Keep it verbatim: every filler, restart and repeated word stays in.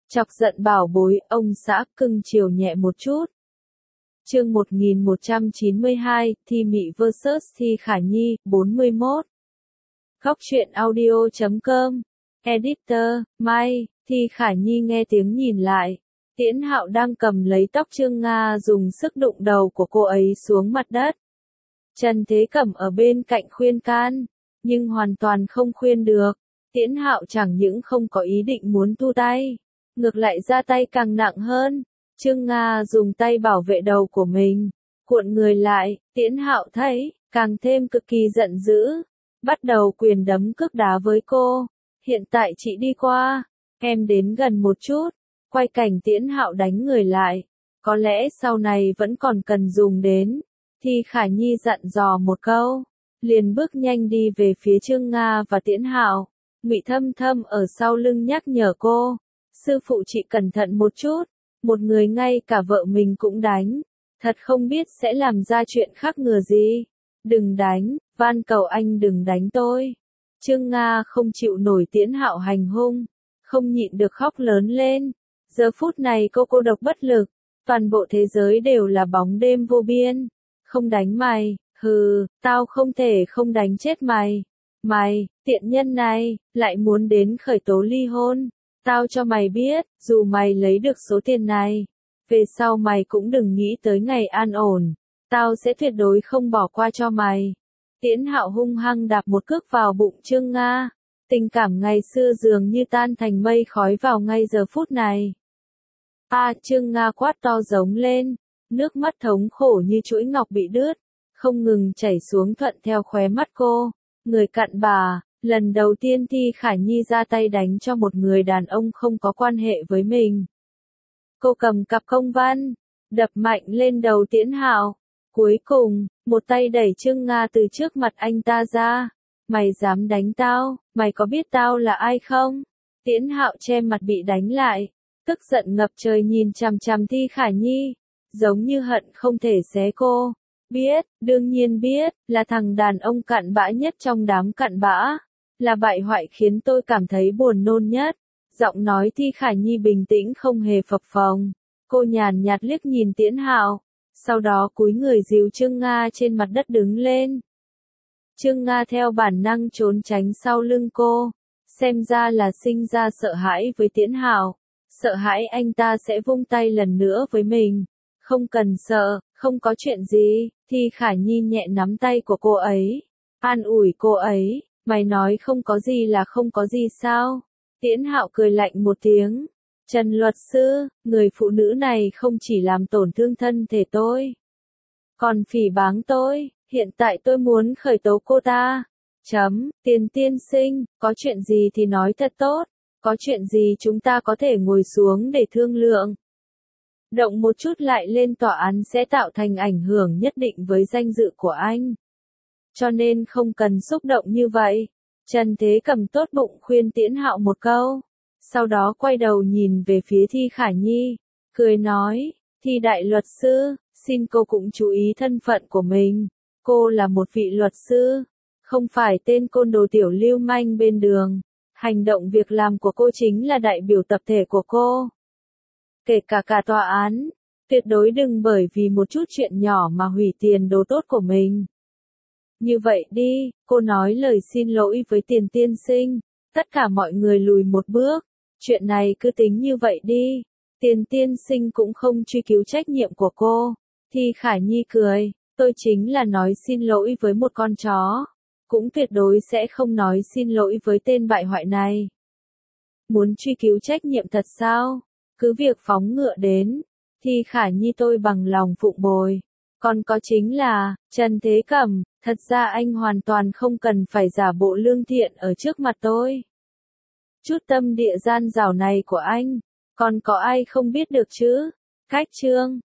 Chọc giận bảo bối, ông xã cưng chiều nhẹ một chút. Chương một nghìn một trăm chín mươi hai, Thi Mị versus Thi Khả Nhi, bốn mươi mốt. Góc truyện audio chấm com. Editor, Mai, Thi Khả Nhi nghe tiếng nhìn lại. Tiễn Hạo đang cầm lấy tóc Trương Nga dùng sức đụng đầu của cô ấy xuống mặt đất. Trần Thế Cẩm ở bên cạnh khuyên can, nhưng hoàn toàn không khuyên được. Tiễn Hạo chẳng những không có ý định muốn thu tay, ngược lại ra tay càng nặng hơn. Trương Nga dùng tay bảo vệ đầu của mình, cuộn người lại. Tiễn Hạo thấy, càng thêm cực kỳ giận dữ, bắt đầu quyền đấm cước đá với cô. Hiện tại chị đi qua, em đến gần một chút. Quay cảnh Tiễn Hạo đánh người lại, có lẽ sau này vẫn còn cần dùng đến. Thi Khả Nhi dặn dò một câu, liền bước nhanh đi về phía Trương Nga và Tiễn Hạo. Ngụy Thâm Thâm ở sau lưng nhắc nhở cô, sư phụ chị cẩn thận một chút, một người ngay cả vợ mình cũng đánh, thật không biết sẽ làm ra chuyện khác ngừa gì. Đừng đánh, van cầu anh đừng đánh tôi. Trương Nga không chịu nổi Tiễn Hạo hành hung, không nhịn được khóc lớn lên. Giờ phút này cô cô độc bất lực, toàn bộ thế giới đều là bóng đêm vô biên. Không đánh mày, hừ, tao không thể không đánh chết mày. Mày, tiện nhân này, lại muốn đến khởi tố ly hôn. Tao cho mày biết, dù mày lấy được số tiền này, về sau mày cũng đừng nghĩ tới ngày an ổn. Tao sẽ tuyệt đối không bỏ qua cho mày. Tiễn Hạo hung hăng đạp một cước vào bụng Trương Nga. Tình cảm ngày xưa dường như tan thành mây khói vào ngay giờ phút này. A, Trương Nga quát to giống lên, nước mắt thống khổ như chuỗi ngọc bị đứt, không ngừng chảy xuống thuận theo khóe mắt cô. Người cặn bà, lần đầu tiên Thi Khả Nhi ra tay đánh cho một người đàn ông không có quan hệ với mình. Cô cầm cặp công văn, đập mạnh lên đầu Tiễn Hạo. Cuối cùng, một tay đẩy Trương Nga từ trước mặt anh ta ra. Mày dám đánh tao, mày có biết tao là ai không? Tiễn Hạo che mặt bị đánh lại, tức giận ngập trời nhìn chằm chằm Thi Khả Nhi, giống như hận không thể xé cô. Biết, đương nhiên biết, là thằng đàn ông cặn bã nhất trong đám cặn bã, là bại hoại khiến tôi cảm thấy buồn nôn nhất. Giọng nói Thi Khả Nhi bình tĩnh không hề phập phồng. Cô nhàn nhạt liếc nhìn Tiễn Hạo, sau đó cúi người dìu Trương Nga trên mặt đất đứng lên. Trương Nga theo bản năng trốn tránh sau lưng cô, xem ra là sinh ra sợ hãi với Tiễn Hạo, sợ hãi anh ta sẽ vung tay lần nữa với mình. Không cần sợ, không có chuyện gì. Thi Khả Nhi nhẹ nắm tay của cô ấy, an ủi cô ấy, mày nói không có gì là không có gì sao? Tiễn Hạo cười lạnh một tiếng, Trần luật sư, người phụ nữ này không chỉ làm tổn thương thân thể tôi, còn phỉ báng tôi, hiện tại tôi muốn khởi tố cô ta. Chấm, Tiền tiên sinh, có chuyện gì thì nói thật tốt, có chuyện gì chúng ta có thể ngồi xuống để thương lượng. Động một chút lại lên tòa án sẽ tạo thành ảnh hưởng nhất định với danh dự của anh. Cho nên không cần xúc động như vậy. Trần Thế Cẩm tốt bụng khuyên Tiễn Hạo một câu. Sau đó quay đầu nhìn về phía Thi Khả Nhi, cười nói, Thi đại luật sư, xin cô cũng chú ý thân phận của mình. Cô là một vị luật sư, không phải tên côn đồ tiểu lưu manh bên đường. Hành động việc làm của cô chính là đại biểu tập thể của cô. Kể cả cả tòa án, tuyệt đối đừng bởi vì một chút chuyện nhỏ mà hủy tiền đồ tốt của mình. Như vậy đi, cô nói lời xin lỗi với Tiền tiên sinh, tất cả mọi người lùi một bước, chuyện này cứ tính như vậy đi, Tiền tiên sinh cũng không truy cứu trách nhiệm của cô. Thi Khả Nhi cười, tôi chính là nói xin lỗi với một con chó, cũng tuyệt đối sẽ không nói xin lỗi với tên bại hoại này. Muốn truy cứu trách nhiệm thật sao? Cứ việc phóng ngựa đến, Thi Khả Nhi tôi bằng lòng phụng bồi. Còn có chính là, Trần Thế Cẩm, thật ra anh hoàn toàn không cần phải giả bộ lương thiện ở trước mặt tôi. Chút tâm địa gian dảo này của anh, còn có ai không biết được chứ? Cách chương